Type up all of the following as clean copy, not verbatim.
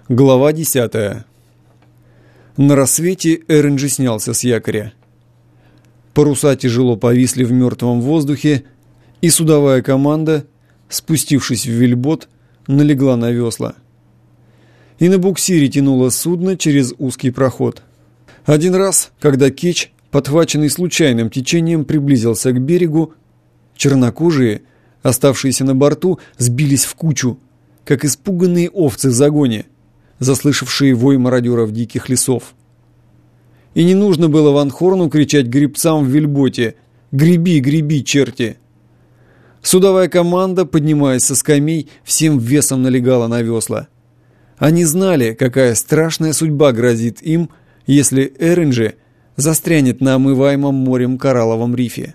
Глава 10. На рассвете Эринджи снялся с якоря. Паруса тяжело повисли в мертвом воздухе, и судовая команда, спустившись в вельбот, налегла на весла. И на буксире тянуло судно через узкий проход. Один раз, когда кетч, подхваченный случайным течением, приблизился к берегу, чернокожие, оставшиеся на борту, сбились в кучу, как испуганные овцы в загоне, заслышавшие вой мародеров диких лесов. И не нужно было Ван Хорну кричать гребцам в вельботе: «Греби, греби, черти!». Судовая команда, поднимаясь со скамей, всем весом налегала на весла. Они знали, какая страшная судьба грозит им, если Эринджи застрянет на омываемом морем коралловом рифе.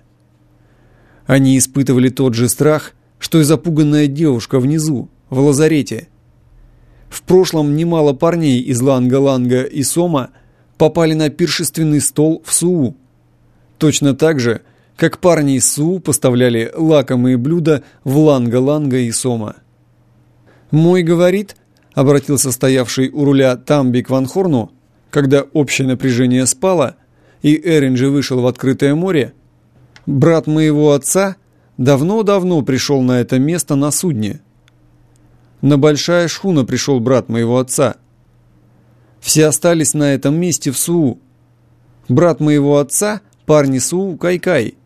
Они испытывали тот же страх, что и запуганная девушка внизу, в лазарете. В прошлом немало парней из Ланга-Ланга и Сома попали на пиршественный стол в Суу. Точно так же, как парни из Суу поставляли лакомые блюда в Ланга-Ланга и Сома. «Мой говорит», — обратился стоявший у руля Тамби к Ван Хорну, когда общее напряжение спало, и Эринджи вышел в открытое море, «брат моего отца давно-давно пришел на это место на судне. На большая шхуна пришел брат моего отца. Все остались на этом месте в Суу. Брат моего отца — парни Суу Кай-Кай».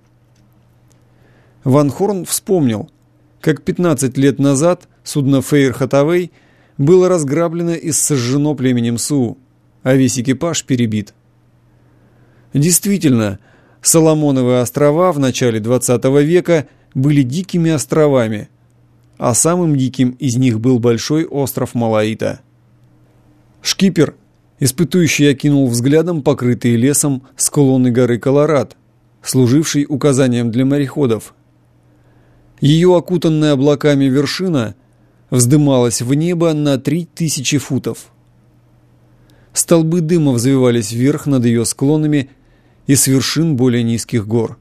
Ван Хорн вспомнил, как 15 лет назад судно Фейр Хатавей было разграблено и сожжено племенем Суу, а весь экипаж перебит. Действительно, Соломоновы острова в начале 20 века были дикими островами, а самым диким из них был большой остров Малаита. Шкипер, испытующий, окинул взглядом покрытые лесом склоны горы Колорад, служившей указанием для мореходов. Ее окутанная облаками вершина вздымалась в небо на 3000 футов. Столбы дыма взвивались вверх над ее склонами и с вершин более низких гор.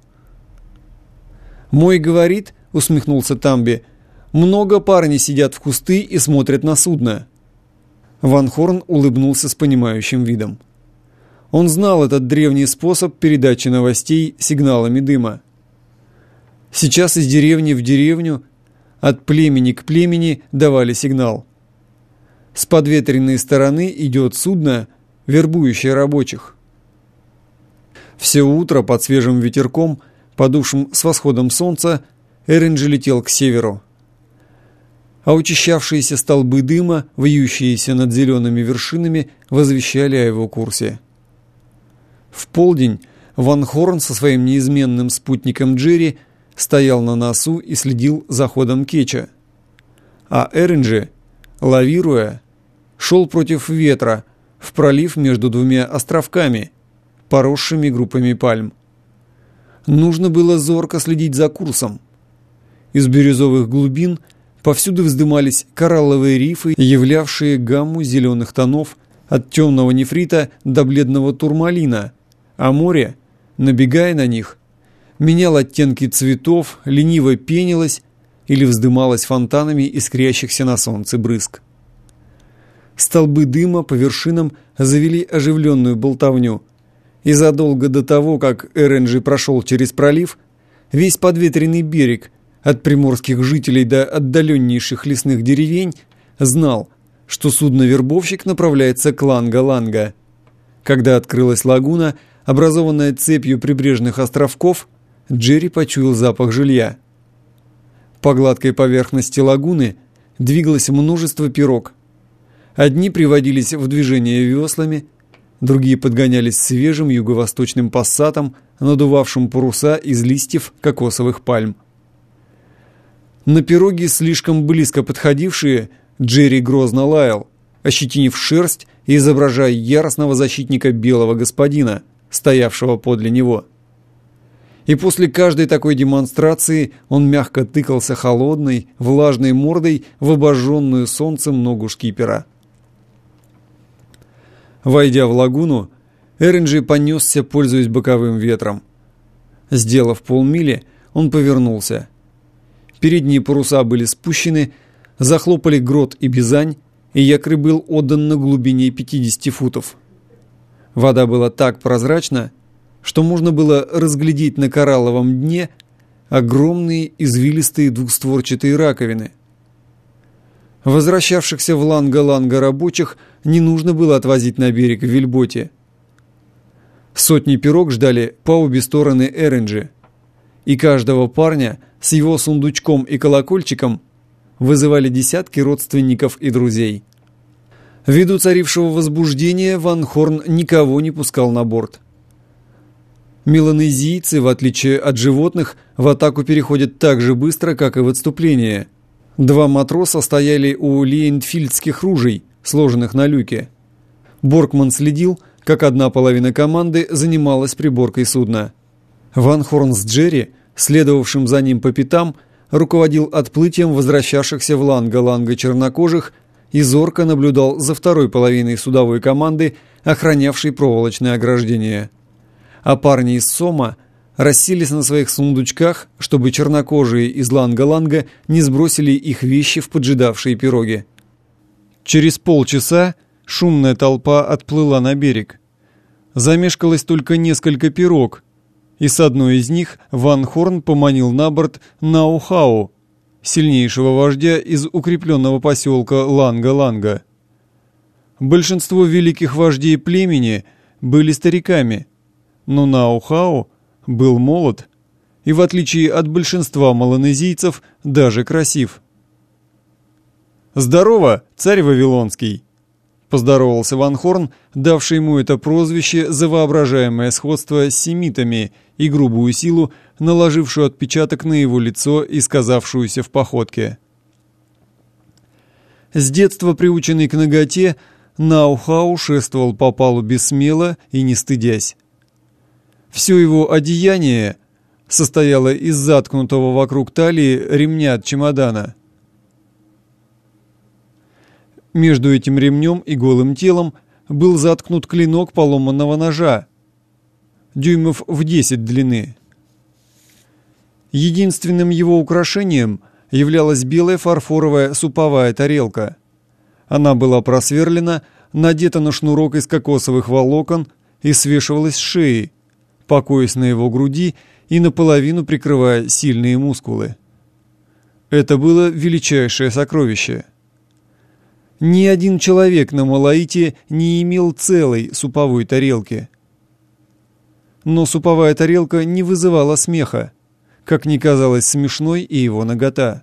«Мой говорит», — усмехнулся Тамби, — «много парней сидят в кусты и смотрят на судно». Ван Хорн улыбнулся с понимающим видом. Он знал этот древний способ передачи новостей сигналами дыма. Сейчас из деревни в деревню, от племени к племени давали сигнал. С подветренной стороны идет судно, вербующее рабочих. Все утро под свежим ветерком, подувшим с восходом солнца, Эринджи летел к северу. А учащавшиеся столбы дыма, вьющиеся над зелеными вершинами, возвещали о его курсе. В полдень Ван Хорн со своим неизменным спутником Джерри стоял на носу и следил за ходом кетча. А Эринджи, лавируя, шел против ветра в пролив между двумя островками, поросшими группами пальм. Нужно было зорко следить за курсом. Из бирюзовых глубин повсюду вздымались коралловые рифы, являвшие гамму зеленых тонов от темного нефрита до бледного турмалина, а море, набегая на них, меняло оттенки цветов, лениво пенилось или вздымалось фонтанами искрящихся на солнце брызг. Столбы дыма по вершинам завели оживленную болтовню, и задолго до того, как Эринджи прошел через пролив, весь подветренный берег, от приморских жителей до отдаленнейших лесных деревень, знал, что судно-вербовщик направляется к Ланга-Ланга. Когда открылась лагуна, образованная цепью прибрежных островков, Джерри почуял запах жилья. По гладкой поверхности лагуны двигалось множество пирог. Одни приводились в движение веслами, другие подгонялись свежим юго-восточным пассатом, надувавшим паруса из листьев кокосовых пальм. На пироги, слишком близко подходившие, Джерри грозно лаял, ощетинив шерсть и изображая яростного защитника белого господина, стоявшего подле него. И после каждой такой демонстрации он мягко тыкался холодной, влажной мордой в обожженную солнцем ногу шкипера. Войдя в лагуну, Эринджи понесся, пользуясь боковым ветром. Сделав полмили, он повернулся. Передние паруса были спущены, захлопали грот и бизань, и якорь был отдан на глубине 50 футов. Вода была так прозрачна, что можно было разглядеть на коралловом дне огромные извилистые двухстворчатые раковины. Возвращавшихся в Ланга-Ланга рабочих не нужно было отвозить на берег в вельботе. Сотни пирог ждали по обе стороны Эринджи, и каждого парня с его сундучком и колокольчиком вызывали десятки родственников и друзей. Ввиду царившего возбуждения Ван Хорн никого не пускал на борт. Меланезийцы, в отличие от животных, в атаку переходят так же быстро, как и в отступление. 2 матроса стояли у лейнфильдских ружей, сложенных на люке. Боркман следил, как одна половина команды занималась приборкой судна. Ван Хорн с Джерри, следовавшим за ним по пятам, руководил отплытием возвращавшихся в Ланга-Ланга чернокожих и зорко наблюдал за второй половиной судовой команды, охранявшей проволочное ограждение. А парни из Сома расселись на своих сундучках, чтобы чернокожие из Ланга-Ланга не сбросили их вещи в поджидавшие пироги. Через полчаса шумная толпа отплыла на берег. Замешкалось только несколько пирог, и с одной из них Ван Хорн поманил на борт Наухау, сильнейшего вождя из укрепленного поселка Ланга-Ланга. Большинство великих вождей племени были стариками, но Наухау был молод и, в отличие от большинства малонезийцев, даже красив. «Здорово, царь Вавилонский!» — поздоровался Ван Хорн, давший ему это прозвище за воображаемое сходство с семитами и грубую силу, наложившую отпечаток на его лицо и сказавшуюся в походке. С детства приученный к наготе, Наухау шествовал по палубе смело и не стыдясь. Все его одеяние состояло из заткнутого вокруг талии ремня от чемодана. Между этим ремнем и голым телом был заткнут клинок поломанного ножа, дюймов в 10 длины. Единственным его украшением являлась белая фарфоровая суповая тарелка. Она была просверлена, надета на шнурок из кокосовых волокон и свешивалась с шеи, покоясь на его груди и наполовину прикрывая сильные мускулы. Это было величайшее сокровище. Ни один человек на Малаите не имел целой суповой тарелки. Но суповая тарелка не вызывала смеха, как ни казалось смешной и его нагота.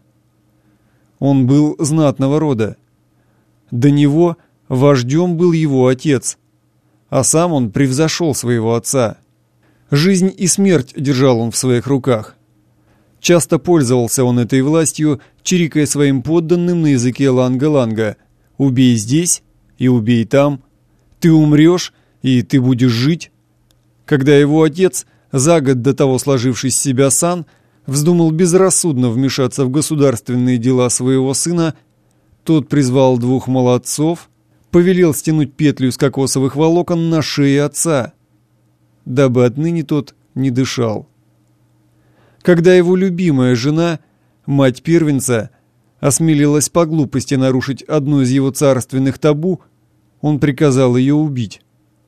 Он был знатного рода. До него вождем был его отец, а сам он превзошел своего отца. Жизнь и смерть держал он в своих руках. Часто пользовался он этой властью, чирикая своим подданным на языке Ланга-Ланга: «Убей здесь и убей там, ты умрешь и ты будешь жить». Когда его отец, за год до того сложивший с себя сан, вздумал безрассудно вмешаться в государственные дела своего сына, тот призвал 2 молодцов, повелел стянуть петлю из кокосовых волокон на шее отца, дабы отныне тот не дышал. Когда его любимая жена, мать первенца, осмелилась по глупости нарушить одно из его царственных табу, он приказал ее убить.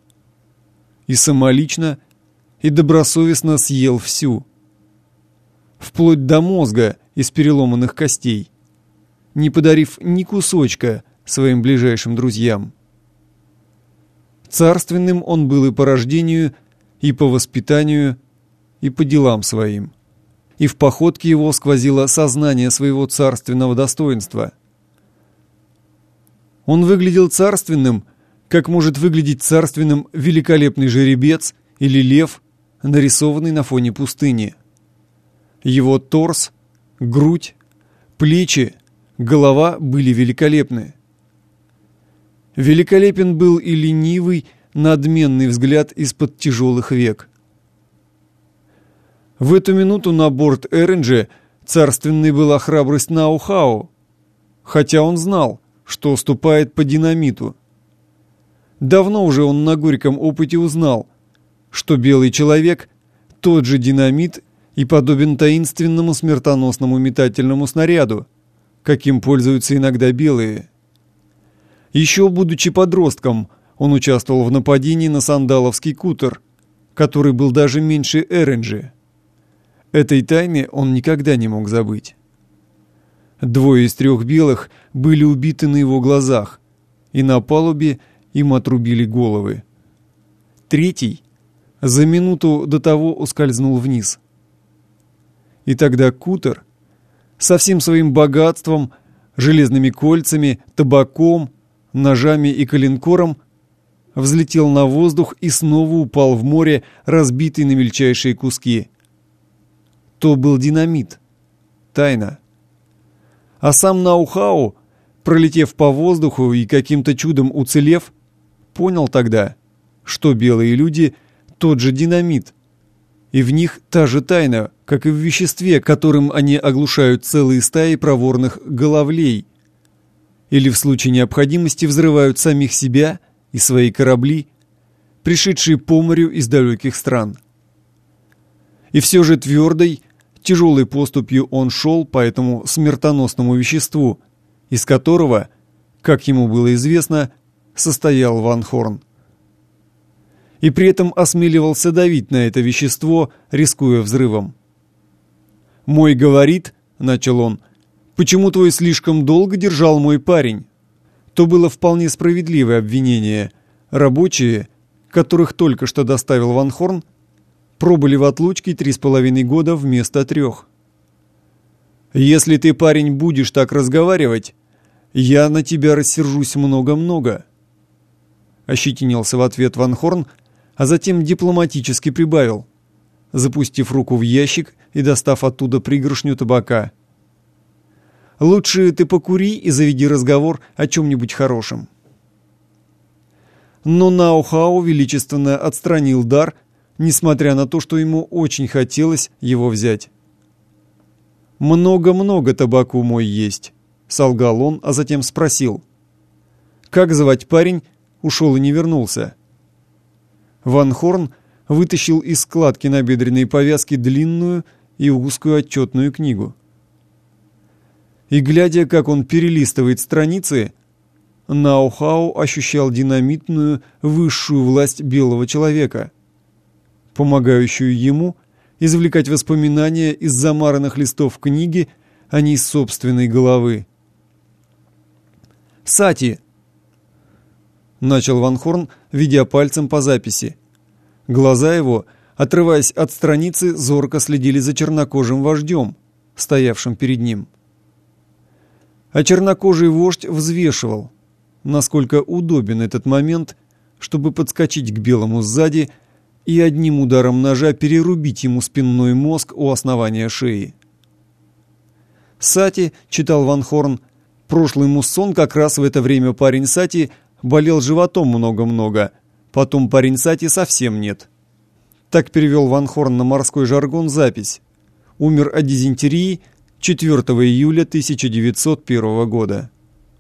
И самолично, и добросовестно съел всю, вплоть до мозга из переломанных костей, не подарив ни кусочка своим ближайшим друзьям. Царственным он был и по рождению, и по воспитанию, и по делам своим. И в походке его сквозило сознание своего царственного достоинства. Он выглядел царственным, как может выглядеть царственным великолепный жеребец или лев, нарисованный на фоне пустыни. Его торс, грудь, плечи, голова были великолепны. Великолепен был и ленивый, надменный взгляд из-под тяжелых век. В эту минуту на борт Эринджи царственной была храбрость Наухау, хотя он знал, что ступает по динамиту. Давно уже он на горьком опыте узнал, что белый человек — тот же динамит и подобен таинственному смертоносному метательному снаряду, каким пользуются иногда белые. Еще будучи подростком, он участвовал в нападении на Сандаловский кутер, который был даже меньше Эренджи. Этой тайны он никогда не мог забыть. 2 из 3 белых были убиты на его глазах, и на палубе им отрубили головы. 3 за минуту до того ускользнул вниз. И тогда кутер со всем своим богатством, железными кольцами, табаком, ножами и коленкором взлетел на воздух и снова упал в море, разбитый на мельчайшие куски. То был динамит. Тайна. А сам Наухау, пролетев по воздуху и каким-то чудом уцелев, понял тогда, что белые люди — тот же динамит, и в них та же тайна, как и в веществе, которым они оглушают целые стаи проворных головлей, или в случае необходимости взрывают самих себя и свои корабли, пришедшие по морю из далеких стран. И все же твердой, тяжелой поступью он шел по этому смертоносному веществу, из которого, как ему было известно, состоял Ван Хорн. И при этом осмеливался давить на это вещество, рискуя взрывом. «Мой говорит, — начал он, — почему твой слишком долго держал мой парень?» То было вполне справедливое обвинение. Рабочие, которых только что доставил Ван Хорн, пробыли в отлучке 3,5 года вместо 3. «Если ты, парень, будешь так разговаривать, я на тебя рассержусь много-много», — ощетинился в ответ Ван Хорн, а затем дипломатически прибавил, запустив руку в ящик и достав оттуда пригоршню табака. «Лучше ты покури и заведи разговор о чем-нибудь хорошем». Но Наухау величественно отстранил дар, несмотря на то, что ему очень хотелось его взять. «Много-много табаку мой есть», — солгал он, а затем спросил. «Как звать парень? Ушел и не вернулся». Ван Хорн вытащил из складки набедренной повязки длинную и узкую отчетную книгу. И, глядя, как он перелистывает страницы, Наухау ощущал динамитную высшую власть белого человека, помогающую ему извлекать воспоминания из замаранных листов книги, а не из собственной головы. «Сати!» — начал Ван Хорн, ведя пальцем по записи. Глаза его, отрываясь от страницы, зорко следили за чернокожим вождем, стоявшим перед ним. А чернокожий вождь взвешивал, насколько удобен этот момент, чтобы подскочить к белому сзади и одним ударом ножа перерубить ему спинной мозг у основания шеи. «Сати», — читал Ван Хорн, — «прошлый муссон как раз в это время парень Сати болел животом много-много, потом парень Сати совсем нет». Так перевел Ван Хорн на морской жаргон запись. Умер от дизентерии 4 июля 1901 года.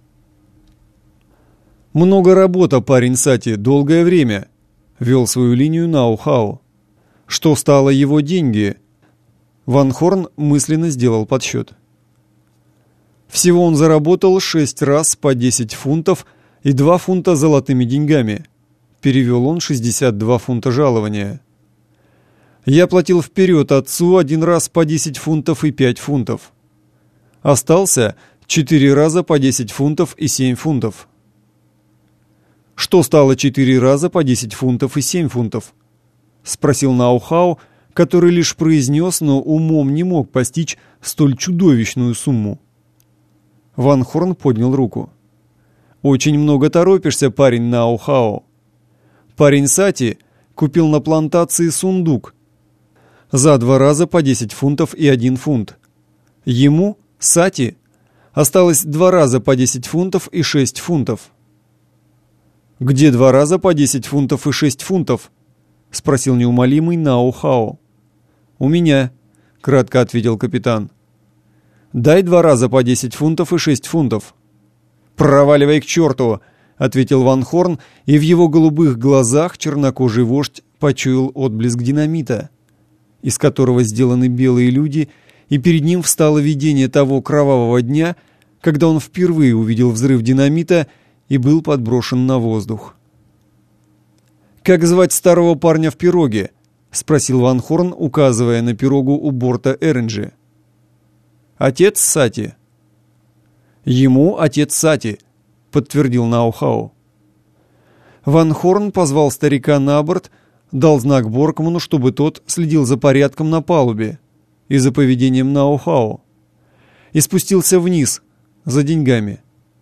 «Много работа, парень Сати, долгое время», — вел свою линию Наухау. «Что стало его деньги?» Ван Хорн мысленно сделал подсчет. Всего он заработал 6 раз по 10 фунтов и 2 фунта золотыми деньгами. Перевел он 62 фунта жалования. Я платил вперед отцу 1 раз по 10 фунтов и 5 фунтов. Остался 4 раза по 10 фунтов и 7 фунтов. «Что стало 4 раза по 10 фунтов и 7 фунтов?» — спросил Наухау, который лишь произнес, но умом не мог постичь столь чудовищную сумму. Ван Хорн поднял руку. «Очень много торопишься, парень Наухау. Парень Сати купил на плантации сундук за 2 раза по 10 фунтов и 1 фунт. Ему, Сати, осталось 2 раза по 10 фунтов и 6 фунтов». «Где 2 раза по 10 фунтов и 6 фунтов?» — спросил неумолимый Наухау. «У меня», — кратко ответил капитан. «Дай 2 раза по 10 фунтов и 6 фунтов». «Проваливай к черту!» — ответил Ван Хорн, и в его голубых глазах чернокожий вождь почуял отблеск динамита, из которого сделаны белые люди, и перед ним встало видение того кровавого дня, когда он впервые увидел взрыв динамита и был подброшен на воздух. «Как звать старого парня в пироге?» — спросил Ван Хорн, указывая на пирогу у борта Эренджи. «Отец Сати». «Ему отец Сати», — подтвердил Нао-Хао. Ван Хорн позвал старика на борт, дал знак Боркману, чтобы тот следил за порядком на палубе и за поведением Нао-Хао, и спустился вниз за деньгами.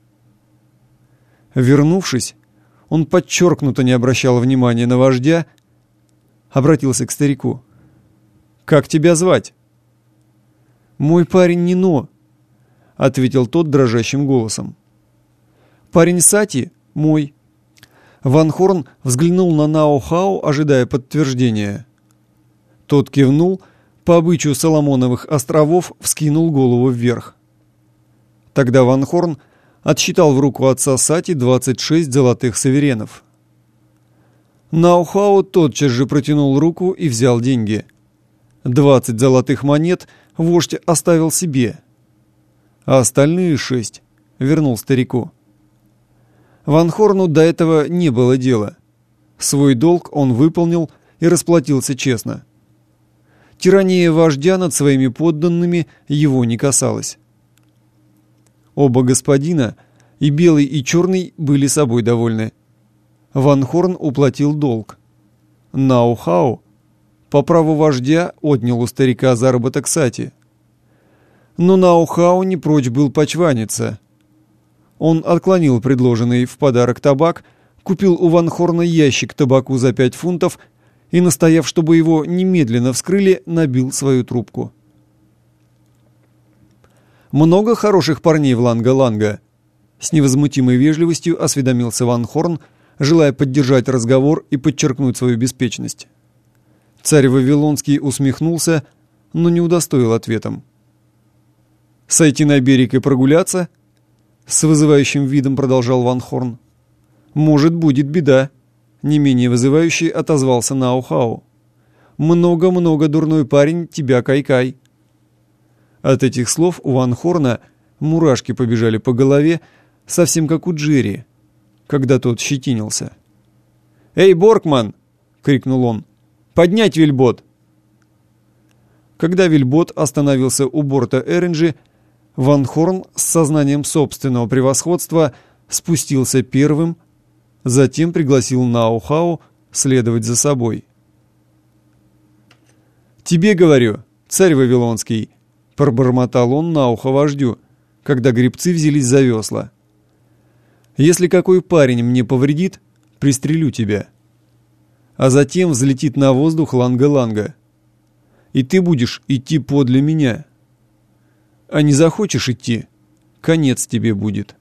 Вернувшись, он подчеркнуто не обращал внимания на вождя, обратился к старику. «Как тебя звать?» «Мой парень Нино», — ответил тот дрожащим голосом. «Парень Сати мой». Ван Хорн взглянул на Нао-Хао, ожидая подтверждения. Тот кивнул, по обычаю Соломоновых островов вскинул голову вверх. Тогда Ван Хорн отсчитал в руку отца Сати 26 золотых суверенов. Нао-Хао тотчас же протянул руку и взял деньги. 20 золотых монет вождь оставил себе, а остальные 6 вернул старику. Ван Хорну до этого не было дела. Свой долг он выполнил и расплатился честно. Тирания вождя над своими подданными его не касалась. Оба господина, и белый, и черный, были собой довольны. Ван Хорн уплатил долг. Нао-Хао по праву вождя отнял у старика заработок Сати. Но Нао-Хао не прочь был почваниться. Он отклонил предложенный в подарок табак, купил у Ван Хорна ящик табаку за 5 фунтов и, настояв, чтобы его немедленно вскрыли, набил свою трубку. «Много хороших парней в Ланга-Ланга?» С невозмутимой вежливостью осведомился Ван Хорн, желая поддержать разговор и подчеркнуть свою беспечность. Царь Вавилонский усмехнулся, но не удостоил ответом. «Сойти на берег и прогуляться?» С вызывающим видом продолжал Ван Хорн. «Может, будет беда», — не менее вызывающий отозвался Нао-Хао. «Много-много, дурной парень, тебя кай-кай». От этих слов у Ван Хорна мурашки побежали по голове, совсем как у Джерри, когда тот щетинился. «Эй, Боркман!» — крикнул он. «Поднять вельбот!» Когда вельбот остановился у борта Эренджи, Ван Хорн с сознанием собственного превосходства спустился первым, затем пригласил Нао-Хао следовать за собой. «Тебе говорю, царь Вавилонский», — пробормотал он на ухо вождю, когда гребцы взялись за весла. «Если какой парень мне повредит, пристрелю тебя. А затем взлетит на воздух Ланга-Ланга, и ты будешь идти подле меня. А не захочешь идти, конец тебе будет».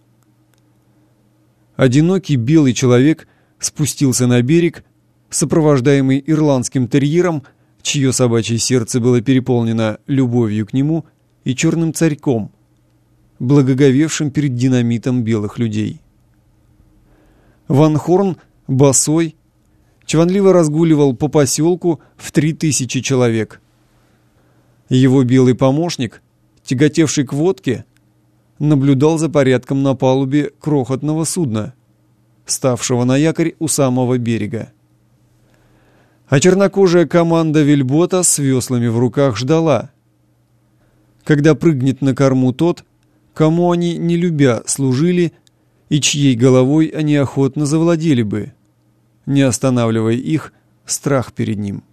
Одинокий белый человек спустился на берег, сопровождаемый ирландским терьером, чье собачье сердце было переполнено любовью к нему, и черным царьком, благоговевшим перед динамитом белых людей. Ван Хорн, босой, чванливо разгуливал по поселку в 3000 человек. Его белый помощник, тяготевший к водке, наблюдал за порядком на палубе крохотного судна, ставшего на якорь у самого берега. А чернокожая команда вельбота с веслами в руках ждала, когда прыгнет на корму тот, кому они, не любя, служили, и чьей головой они охотно завладели бы, не останавливая их страх перед ним.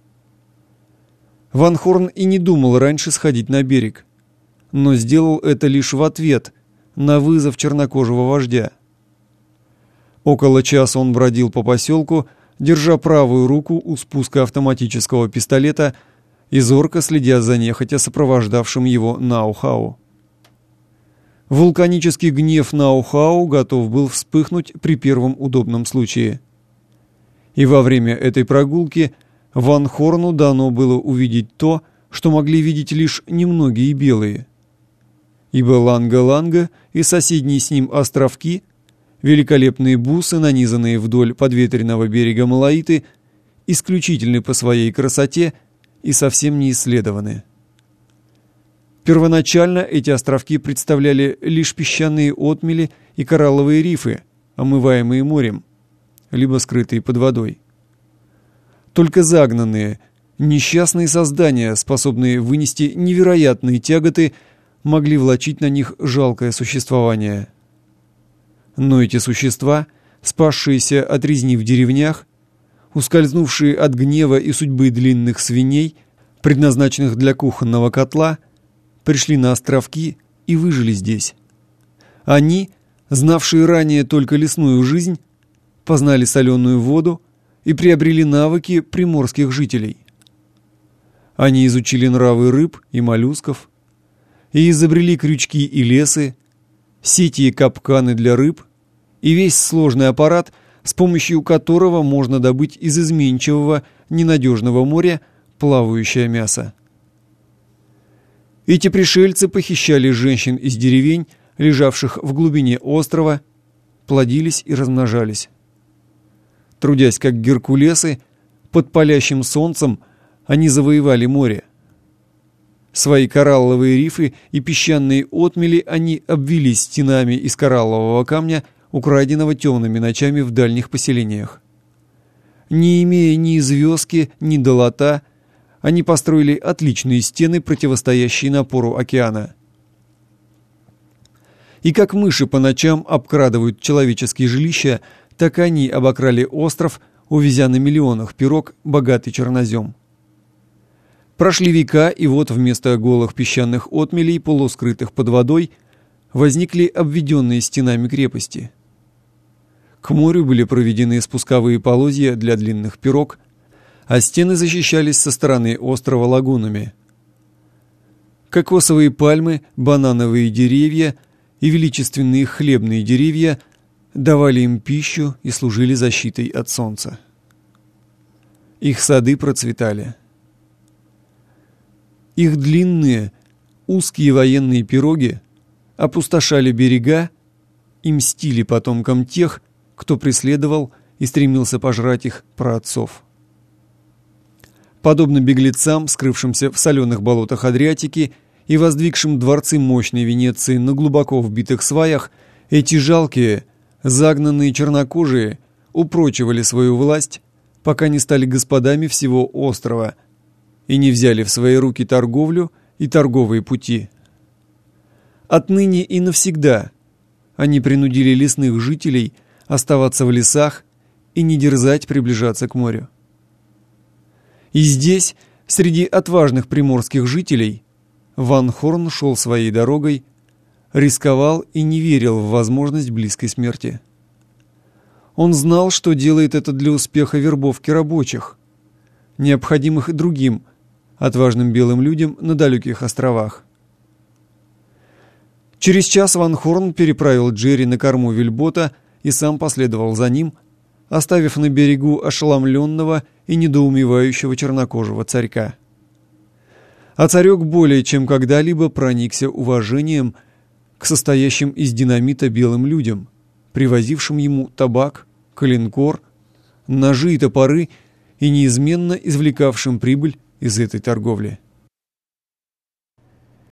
Ван Хорн и не думал раньше сходить на берег, но сделал это лишь в ответ на вызов чернокожего вождя. Около часа он бродил по поселку, держа правую руку у спуска автоматического пистолета и зорко следя за нехотя сопровождавшим его Нао-Хао. Вулканический гнев Нао-Хао готов был вспыхнуть при первом удобном случае. И во время этой прогулки Ван Хорну дано было увидеть то, что могли видеть лишь немногие белые. Ибо Ланга-Ланга и соседние с ним островки, великолепные бусы, нанизанные вдоль подветренного берега Малаиты, исключительны по своей красоте и совсем не исследованы. Первоначально эти островки представляли лишь песчаные отмели и коралловые рифы, омываемые морем, либо скрытые под водой. Только загнанные, несчастные создания, способные вынести невероятные тяготы, могли влачить на них жалкое существование. Но эти существа, спасшиеся от резни в деревнях, ускользнувшие от гнева и судьбы длинных свиней, предназначенных для кухонного котла, пришли на островки и выжили здесь. Они, знавшие ранее только лесную жизнь, познали соленую воду и приобрели навыки приморских жителей. Они изучили нравы рыб и моллюсков и изобрели крючки и лесы, сети и капканы для рыб и весь сложный аппарат, с помощью которого можно добыть из изменчивого, ненадежного моря плавающее мясо. Эти пришельцы похищали женщин из деревень, лежавших в глубине острова, плодились и размножались. Трудясь как геркулесы, под палящим солнцем они завоевали море. Свои коралловые рифы и песчаные отмели они обвили стенами из кораллового камня, украденного темными ночами в дальних поселениях. Не имея ни звездки, ни долота, они построили отличные стены, противостоящие напору океана. И как мыши по ночам обкрадывают человеческие жилища, так они обокрали остров, увезя на миллионах пирог богатый чернозем. Прошли века, и вот вместо голых песчаных отмелей, полускрытых под водой, возникли обведенные стенами крепости. К морю были проведены спусковые полозья для длинных пирог, а стены защищались со стороны острова лагунами. Кокосовые пальмы, банановые деревья и величественные хлебные деревья давали им пищу и служили защитой от солнца. Их сады процветали. Их длинные, узкие военные пироги опустошали берега и мстили потомкам тех, кто преследовал и стремился пожрать их праотцов. Подобно беглецам, скрывшимся в соленых болотах Адриатики и воздвигшим дворцы мощной Венеции на глубоко вбитых сваях, эти жалкие, загнанные чернокожие упрочивали свою власть, пока не стали господами всего острова и не взяли в свои руки торговлю и торговые пути. Отныне и навсегда они принудили лесных жителей оставаться в лесах и не дерзать приближаться к морю. И здесь, среди отважных приморских жителей, Ван Хорн шел своей дорогой, рисковал и не верил в возможность близкой смерти. Он знал, что делает это для успеха вербовки рабочих, необходимых другим отважным белым людям на далеких островах. Через час Ван Хорн переправил Джерри на корму вельбота и сам последовал за ним, оставив на берегу ошеломленного и недоумевающего чернокожего царька. А царек более чем когда-либо проникся уважением к состоящим из динамита белым людям, привозившим ему табак, коленкор, ножи и топоры и неизменно извлекавшим прибыль из этой торговли.